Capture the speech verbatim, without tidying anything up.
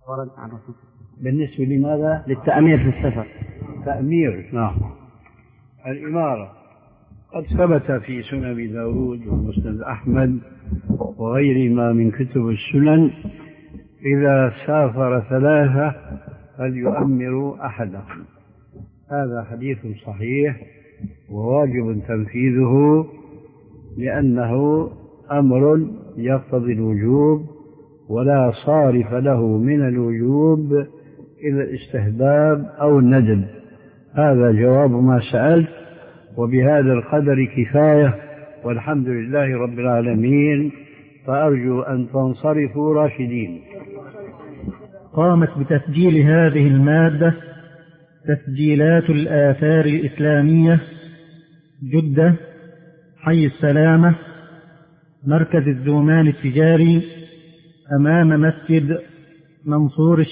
ورد عن رسول. بالنسبة لماذا؟ للتأمير في السفر. تأمير، نعم. الإمارة قد ثبت في سنن أبي داود ومسند أحمد وغيرهما من كتب السنن إذا سافر ثلاثة فليؤمروا أحدهم. هذا حديث صحيح وواجب تنفيذه لأنه أمر يقتضي الوجوب ولا صارف له من الوجوب إلى الاستحباب أو الندب. هذا جواب ما سألت، وبهذا القدر كفاية، والحمد لله رب العالمين، فأرجو أن تنصرفوا راشدين. قامت بتسجيل هذه المادة تسجيلات الآثار الإسلامية، جدة، حي السلامة، مركز الزومان التجاري، أمام مسجد منصور